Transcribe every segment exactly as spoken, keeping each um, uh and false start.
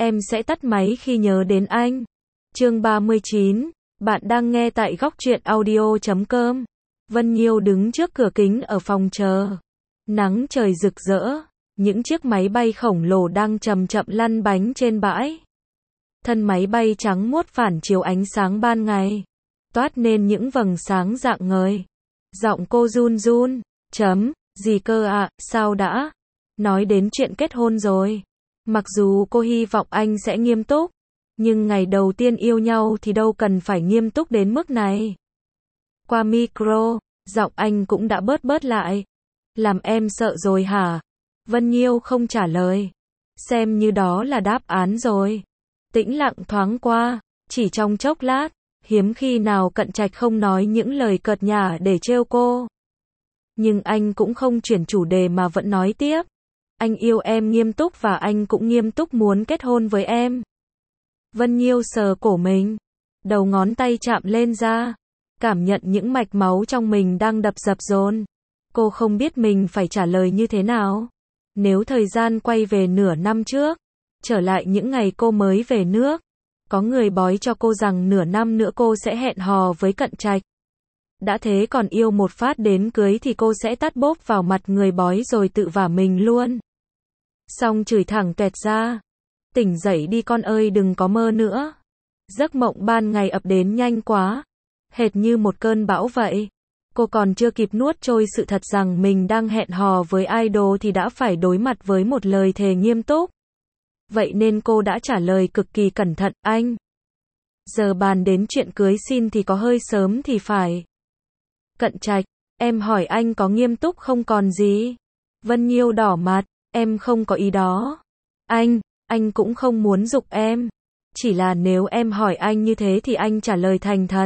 Em sẽ tắt máy khi nhớ đến anh. Chương ba mươi chín, bạn đang nghe tại góc truyện audio chấm com. Vân Nhiêu đứng trước cửa kính ở phòng chờ. Nắng trời rực rỡ, những chiếc máy bay khổng lồ đang chậm chậm lăn bánh trên bãi. Thân máy bay trắng muốt phản chiếu ánh sáng ban ngày, toát nên những vầng sáng rạng ngời. Giọng cô run run, chấm, gì cơ ạ, à, sao đã? Nói đến chuyện kết hôn rồi. Mặc dù cô hy vọng anh sẽ nghiêm túc, nhưng ngày đầu tiên yêu nhau thì đâu cần phải nghiêm túc đến mức này. Qua micro, giọng anh cũng đã bớt bớt lại. Làm em sợ rồi hả? Vân Nhiêu không trả lời. Xem như đó là đáp án rồi. Tĩnh lặng thoáng qua, chỉ trong chốc lát, hiếm khi nào Cận Trạch không nói những lời cợt nhả để trêu cô. Nhưng anh cũng không chuyển chủ đề mà vẫn nói tiếp. Anh yêu em nghiêm túc và anh cũng nghiêm túc muốn kết hôn với em. Vân Nhiêu sờ cổ mình, đầu ngón tay chạm lên da, cảm nhận những mạch máu trong mình đang đập dập dồn. Cô không biết mình phải trả lời như thế nào. Nếu thời gian quay về nửa năm trước, trở lại những ngày cô mới về nước, có người bói cho cô rằng nửa năm nữa cô sẽ hẹn hò với Cận Trạch. Đã thế còn yêu một phát đến cưới thì cô sẽ tát bốp vào mặt người bói rồi tự vả mình luôn. Xong chửi thẳng tuẹt ra. Tỉnh dậy đi con ơi, đừng có mơ nữa. Giấc mộng ban ngày ập đến nhanh quá, hệt như một cơn bão vậy. Cô còn chưa kịp nuốt trôi sự thật rằng mình đang hẹn hò với idol thì đã phải đối mặt với một lời thề nghiêm túc. Vậy nên cô đã trả lời cực kỳ cẩn thận, anh. Giờ bàn đến chuyện cưới xin thì có hơi sớm thì phải. Cận Trạch, em hỏi anh có nghiêm túc không còn gì? Vân Nhiêu đỏ mặt, em không có ý đó. Anh, anh cũng không muốn giục em. Chỉ là nếu em hỏi anh như thế thì anh trả lời thành thật.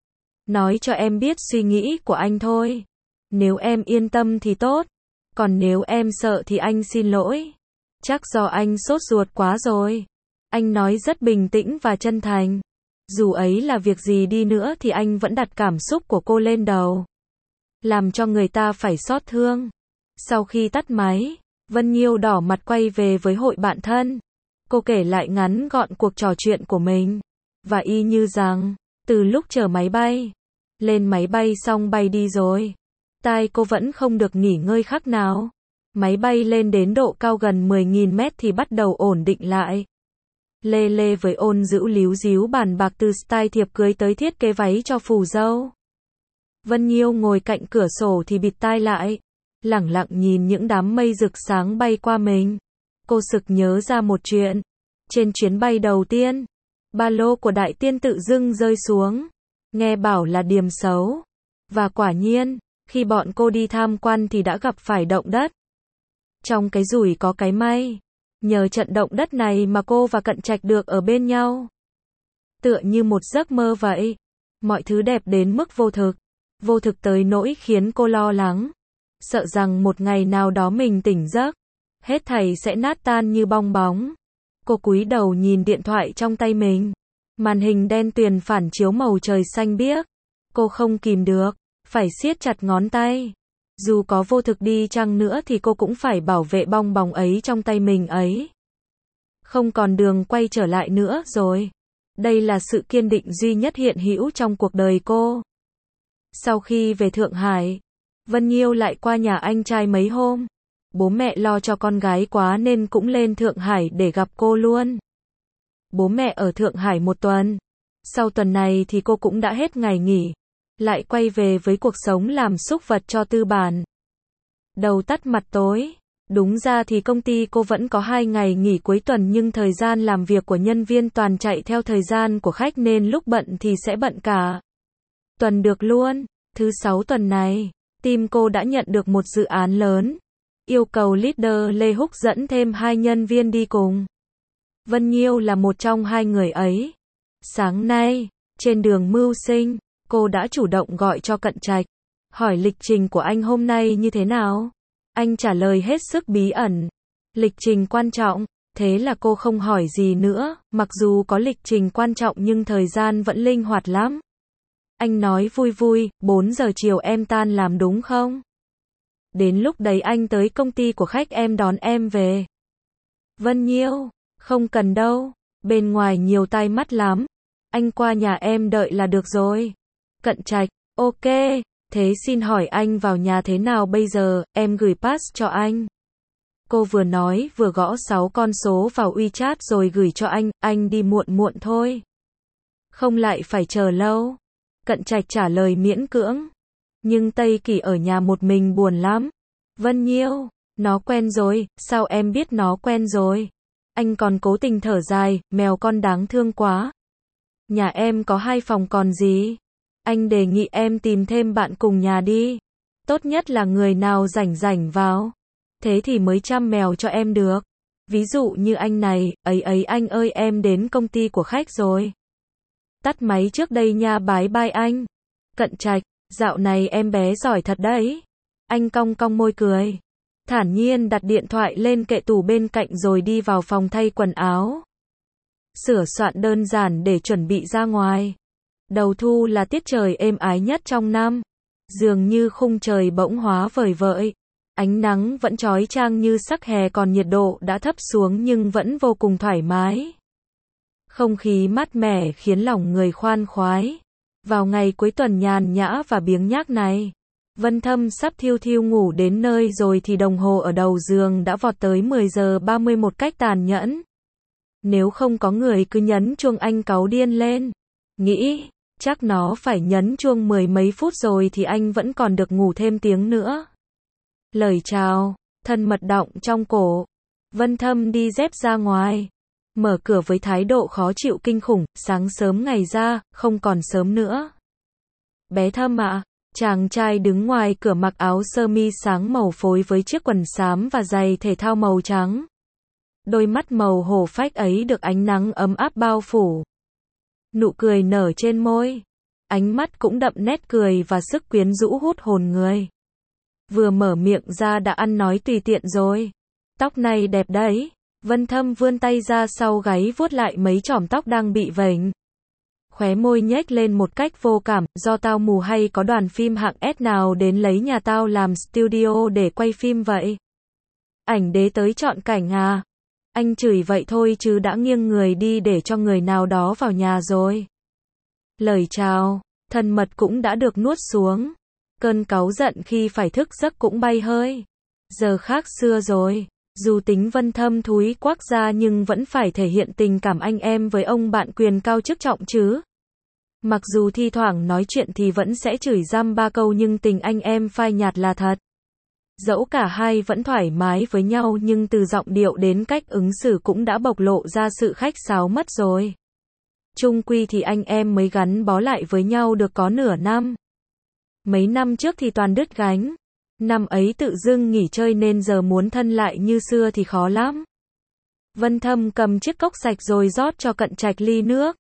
Nói cho em biết suy nghĩ của anh thôi. Nếu em yên tâm thì tốt. Còn nếu em sợ thì anh xin lỗi. Chắc do anh sốt ruột quá rồi. Anh nói rất bình tĩnh và chân thành. Dù ấy là việc gì đi nữa thì anh vẫn đặt cảm xúc của cô lên đầu, làm cho người ta phải xót thương. Sau khi tắt máy, Vân Nhiêu đỏ mặt quay về với hội bạn thân. Cô kể lại ngắn gọn cuộc trò chuyện của mình. Và y như rằng, từ lúc chờ máy bay, lên máy bay xong bay đi rồi, tai cô vẫn không được nghỉ ngơi khắc nào. Máy bay lên đến độ cao gần mười nghìn mét thì bắt đầu ổn định lại. Lê Lê với Ôn Dữu líu díu bàn bạc từ style thiệp cưới tới thiết kế váy cho phù dâu. Vân Nhiêu ngồi cạnh cửa sổ thì bịt tai lại, lẳng lặng nhìn những đám mây rực sáng bay qua mình. Cô sực nhớ ra một chuyện. Trên chuyến bay đầu tiên, ba lô của Đại Tiên tự dưng rơi xuống. Nghe bảo là điềm xấu. Và quả nhiên, khi bọn cô đi tham quan thì đã gặp phải động đất. Trong cái rủi có cái may. Nhờ trận động đất này mà cô và Cận Trạch được ở bên nhau. Tựa như một giấc mơ vậy. Mọi thứ đẹp đến mức vô thực. Vô thực tới nỗi khiến cô lo lắng. Sợ rằng một ngày nào đó mình tỉnh giấc, hết thảy sẽ nát tan như bong bóng. Cô cúi đầu nhìn điện thoại trong tay mình. Màn hình đen tuyền phản chiếu màu trời xanh biếc. Cô không kìm được, phải siết chặt ngón tay. Dù có vô thực đi chăng nữa thì cô cũng phải bảo vệ bong bóng ấy trong tay mình ấy. Không còn đường quay trở lại nữa rồi. Đây là sự kiên định duy nhất hiện hữu trong cuộc đời cô. Sau khi về Thượng Hải, Vân Nhiêu lại qua nhà anh trai mấy hôm. Bố mẹ lo cho con gái quá nên cũng lên Thượng Hải để gặp cô luôn. Bố mẹ ở Thượng Hải một tuần. Sau tuần này thì cô cũng đã hết ngày nghỉ. Lại quay về với cuộc sống làm súc vật cho tư bản. Đầu tắt mặt tối. Đúng ra thì công ty cô vẫn có hai ngày nghỉ cuối tuần nhưng thời gian làm việc của nhân viên toàn chạy theo thời gian của khách nên lúc bận thì sẽ bận cả tuần được luôn. Thứ sáu tuần này, team cô đã nhận được một dự án lớn. Yêu cầu leader Lê Húc dẫn thêm hai nhân viên đi cùng. Vân Nhiêu là một trong hai người ấy. Sáng nay, trên đường mưu sinh, cô đã chủ động gọi cho Cận Trạch, hỏi lịch trình của anh hôm nay như thế nào. Anh trả lời hết sức bí ẩn. Lịch trình quan trọng, thế là cô không hỏi gì nữa, mặc dù có lịch trình quan trọng nhưng thời gian vẫn linh hoạt lắm. Anh nói vui vui, bốn giờ chiều em tan làm đúng không? Đến lúc đấy anh tới công ty của khách em đón em về. Vân Nhiêu, Không cần đâu, bên ngoài nhiều tai mắt lắm. Anh qua nhà em đợi là được rồi. Cận Trạch, ok, thế xin hỏi anh vào nhà thế nào bây giờ, em gửi pass cho anh. Cô vừa nói vừa gõ sáu con số vào WeChat rồi gửi cho anh, anh đi muộn muộn thôi. Không lại phải chờ lâu. Cận Trạch trả lời miễn cưỡng. Nhưng Tây Kỳ ở nhà một mình buồn lắm. Vân Nhiêu, nó quen rồi, sao em biết nó quen rồi? Anh còn cố tình thở dài, mèo con đáng thương quá. Nhà em có hai phòng còn gì? Anh đề nghị em tìm thêm bạn cùng nhà đi. Tốt nhất là người nào rảnh rảnh vào. Thế thì mới chăm mèo cho em được. Ví dụ như anh này, ấy ấy anh ơi em đến công ty của khách rồi. Tắt máy trước đây nha bái bai anh. Cận Trạch, dạo này em bé giỏi thật đấy. Anh cong cong môi cười. Thản nhiên đặt điện thoại lên kệ tủ bên cạnh rồi đi vào phòng thay quần áo. Sửa soạn đơn giản để chuẩn bị ra ngoài. Đầu thu là tiết trời êm ái nhất trong năm. Dường như khung trời bỗng hóa vời vợi. Ánh nắng vẫn chói chang như sắc hè còn nhiệt độ đã thấp xuống nhưng vẫn vô cùng thoải mái. Không khí mát mẻ khiến lòng người khoan khoái. Vào ngày cuối tuần nhàn nhã và biếng nhác này, Vân Thâm sắp thiêu thiêu ngủ đến nơi rồi thì đồng hồ ở đầu giường đã vọt tới mười giờ ba mươi một cách tàn nhẫn. Nếu không có người cứ nhấn chuông anh cáu điên lên. Nghĩ, chắc nó phải nhấn chuông mười mấy phút rồi thì anh vẫn còn được ngủ thêm tiếng nữa. Lời chào, thân mật đọng trong cổ. Vân Thâm đi dép ra ngoài. Mở cửa với thái độ khó chịu kinh khủng, sáng sớm ngày ra, không còn sớm nữa. Bé Thâm ạ, à, chàng trai đứng ngoài cửa mặc áo sơ mi sáng màu phối với chiếc quần xám và giày thể thao màu trắng. Đôi mắt màu hổ phách ấy được ánh nắng ấm áp bao phủ. Nụ cười nở trên môi. Ánh mắt cũng đậm nét cười và sức quyến rũ hút hồn người. Vừa mở miệng ra đã ăn nói tùy tiện rồi. Tóc này đẹp đấy. Vân Thâm vươn tay ra sau gáy vuốt lại mấy chòm tóc đang bị vểnh. Khóe môi nhếch lên một cách vô cảm, do tao mù hay có đoàn phim hạng S nào đến lấy nhà tao làm studio để quay phim vậy? Ảnh đế tới chọn cảnh à? Anh chửi vậy thôi chứ đã nghiêng người đi để cho người nào đó vào nhà rồi. Lời chào, thân mật cũng đã được nuốt xuống. Cơn cáu giận khi phải thức giấc cũng bay hơi. Giờ khác xưa rồi. Dù tính Vân Thâm thúi quắc ra nhưng vẫn phải thể hiện tình cảm anh em với ông bạn quyền cao chức trọng chứ. Mặc dù thi thoảng nói chuyện thì vẫn sẽ chửi dăm ba câu nhưng tình anh em phai nhạt là thật. Dẫu cả hai vẫn thoải mái với nhau nhưng từ giọng điệu đến cách ứng xử cũng đã bộc lộ ra sự khách sáo mất rồi. Chung quy thì anh em mới gắn bó lại với nhau được có nửa năm. Mấy năm trước thì toàn đứt gánh. Năm ấy tự dưng nghỉ chơi nên giờ muốn thân lại như xưa thì khó lắm. Vân Thâm cầm chiếc cốc sạch rồi rót cho Cận Trạch ly nước.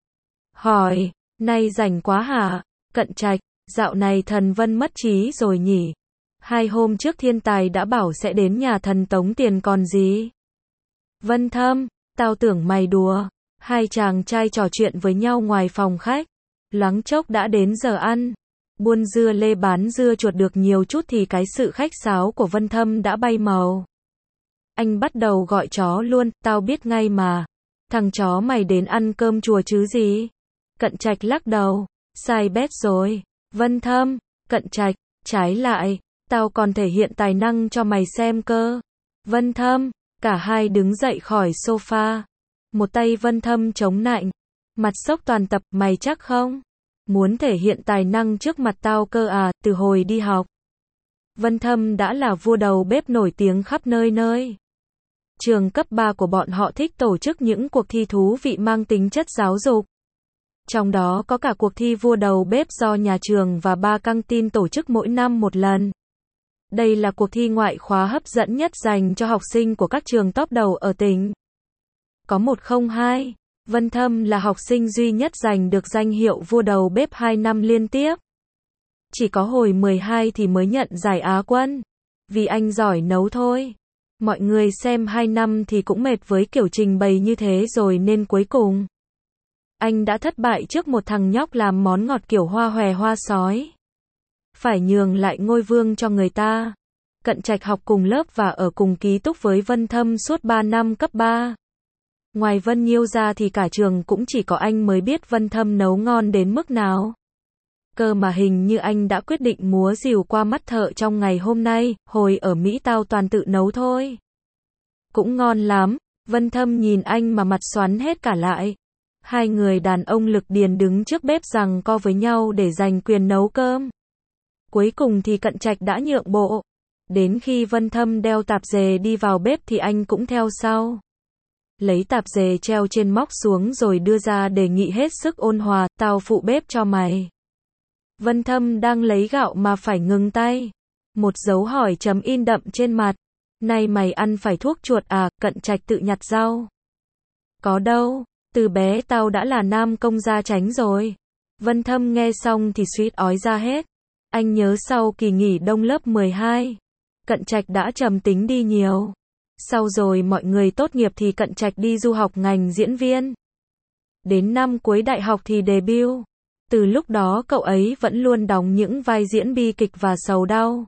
Hỏi, nay rảnh quá hả? Cận Trạch, dạo này thần Vân mất trí rồi nhỉ? Hai hôm trước thiên tài đã bảo sẽ đến nhà thần tống tiền còn gì? Vân Thâm, tao tưởng mày đùa. Hai chàng trai trò chuyện với nhau ngoài phòng khách. Loáng chốc đã đến giờ ăn. Buôn dưa lê bán dưa chuột được nhiều chút thì cái sự khách sáo của Vân Thâm đã bay màu. Anh bắt đầu gọi chó luôn, tao biết ngay mà. Thằng chó mày đến ăn cơm chùa chứ gì? Cận Trạch lắc đầu. Sai bet rồi. Vân Thâm, Cận Trạch, trái lại. Tao còn thể hiện tài năng cho mày xem cơ. Vân Thâm, cả hai đứng dậy khỏi sofa. Một tay Vân Thâm chống nạnh. Mặt sốc toàn tập, mày chắc không? Muốn thể hiện tài năng trước mặt tao cơ à, từ hồi đi học. Vân Thâm đã là vua đầu bếp nổi tiếng khắp nơi nơi. Trường cấp ba của bọn họ thích tổ chức những cuộc thi thú vị mang tính chất giáo dục. Trong đó có cả cuộc thi vua đầu bếp do nhà trường và ba căng tin tổ chức mỗi năm một lần. Đây là cuộc thi ngoại khóa hấp dẫn nhất dành cho học sinh của các trường top đầu ở tỉnh. Có một không hai. Vân Thâm là học sinh duy nhất giành được danh hiệu vua đầu bếp hai năm liên tiếp. Chỉ có hồi mười hai thì mới nhận giải Á quân. Vì anh giỏi nấu thôi. Mọi người xem hai năm thì cũng mệt với kiểu trình bày như thế rồi nên cuối cùng anh đã thất bại trước một thằng nhóc làm món ngọt kiểu hoa hòe hoa sói. Phải nhường lại ngôi vương cho người ta. Cận Trạch học cùng lớp và ở cùng ký túc với Vân Thâm suốt ba năm cấp ba. Ngoài Vân Nhiêu ra thì cả trường cũng chỉ có anh mới biết Vân Thâm nấu ngon đến mức nào. Cơ mà hình như anh đã quyết định múa rìu qua mắt thợ trong ngày hôm nay, hồi ở Mỹ tao toàn tự nấu thôi. Cũng ngon lắm, Vân Thâm nhìn anh mà mặt xoắn hết cả lại. Hai người đàn ông lực điền đứng trước bếp giằng co với nhau để giành quyền nấu cơm. Cuối cùng thì Cận Trạch đã nhượng bộ. Đến khi Vân Thâm đeo tạp dề đi vào bếp thì anh cũng theo sau. Lấy tạp dề treo trên móc xuống rồi đưa ra đề nghị hết sức ôn hòa, tao phụ bếp cho mày. Vân Thâm đang lấy gạo mà phải ngừng tay. Một dấu hỏi chấm in đậm trên mặt. Này mày ăn phải thuốc chuột à? Cận Trạch tự nhặt rau. Có đâu, từ bé tao đã là nam công gia chánh rồi. Vân Thâm nghe xong thì suýt ói ra hết. Anh nhớ sau kỳ nghỉ đông lớp mười hai, Cận Trạch đã trầm tính đi nhiều. Sau rồi mọi người tốt nghiệp thì Cận Trạch đi du học ngành diễn viên. Đến năm cuối đại học thì debut. Từ lúc đó cậu ấy vẫn luôn đóng những vai diễn bi kịch và sầu đau.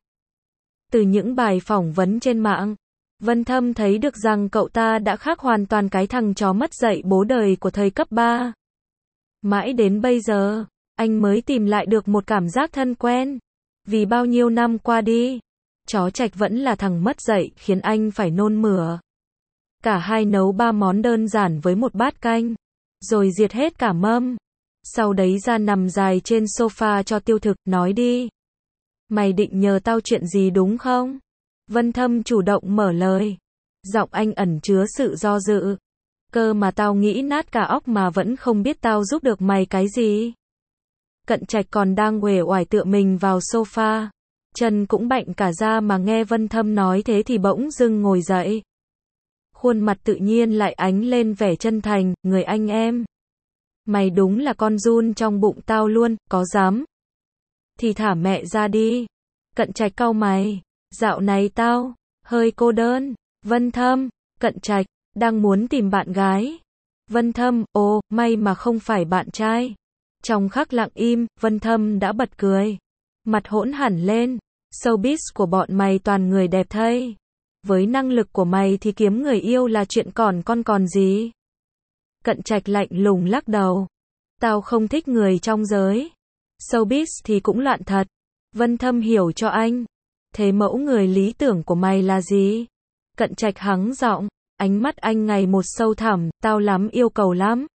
Từ những bài phỏng vấn trên mạng, Vân Thâm thấy được rằng cậu ta đã khác hoàn toàn cái thằng chó mất dạy bố đời của thời cấp ba. Mãi đến bây giờ, anh mới tìm lại được một cảm giác thân quen. Vì bao nhiêu năm qua đi, chó Trạch vẫn là thằng mất dạy khiến anh phải nôn mửa. Cả hai nấu ba món đơn giản với một bát canh, rồi diệt hết cả mâm. Sau đấy ra nằm dài trên sofa cho tiêu thực, nói đi. Mày định nhờ tao chuyện gì đúng không? Vân Thâm chủ động mở lời. Giọng anh ẩn chứa sự do dự. Cơ mà tao nghĩ nát cả óc mà vẫn không biết tao giúp được mày cái gì. Cận Trạch còn đang uể oải tựa mình vào sofa. Chân cũng bạnh cả ra mà nghe Vân Thâm nói thế thì bỗng dưng ngồi dậy. Khuôn mặt tự nhiên lại ánh lên vẻ chân thành, người anh em. Mày đúng là con giun trong bụng tao luôn, có dám thì thả mẹ ra đi. Cận Trạch cau mày. Dạo này tao hơi cô đơn. Vân Thâm, Cận Trạch đang muốn tìm bạn gái. Vân Thâm, ồ, may mà không phải bạn trai. Trong khắc lặng im, Vân Thâm đã bật cười. Mặt hỗn hẳn lên. Showbiz của bọn mày toàn người đẹp thây. Với năng lực của mày thì kiếm người yêu là chuyện còn con còn gì. Cận Trạch lạnh lùng lắc đầu. Tao không thích người trong giới showbiz thì cũng loạn thật. Vân Thâm hiểu cho anh. Thế mẫu người lý tưởng của mày là gì? Cận Trạch hắng giọng. Ánh mắt anh ngày một sâu thẳm. Tao lắm yêu cầu lắm.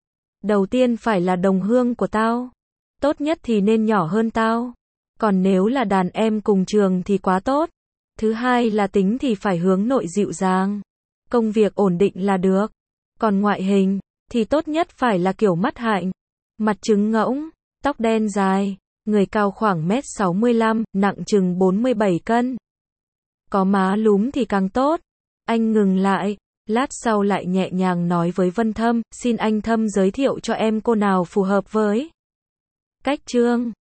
Đầu tiên phải là đồng hương của tao. Tốt nhất thì nên nhỏ hơn tao. Còn nếu là đàn em cùng trường thì quá tốt. Thứ hai là tính thì phải hướng nội dịu dàng. Công việc ổn định là được. Còn ngoại hình thì tốt nhất phải là kiểu mắt hạnh. Mặt trứng ngỗng, tóc đen dài, người cao khoảng mét sáu mươi lăm, nặng chừng bốn mươi bảy cân. Có má lúm thì càng tốt. Anh ngừng lại, lát sau lại nhẹ nhàng nói với Vân Thâm, xin anh Thâm giới thiệu cho em cô nào phù hợp với cách Trương.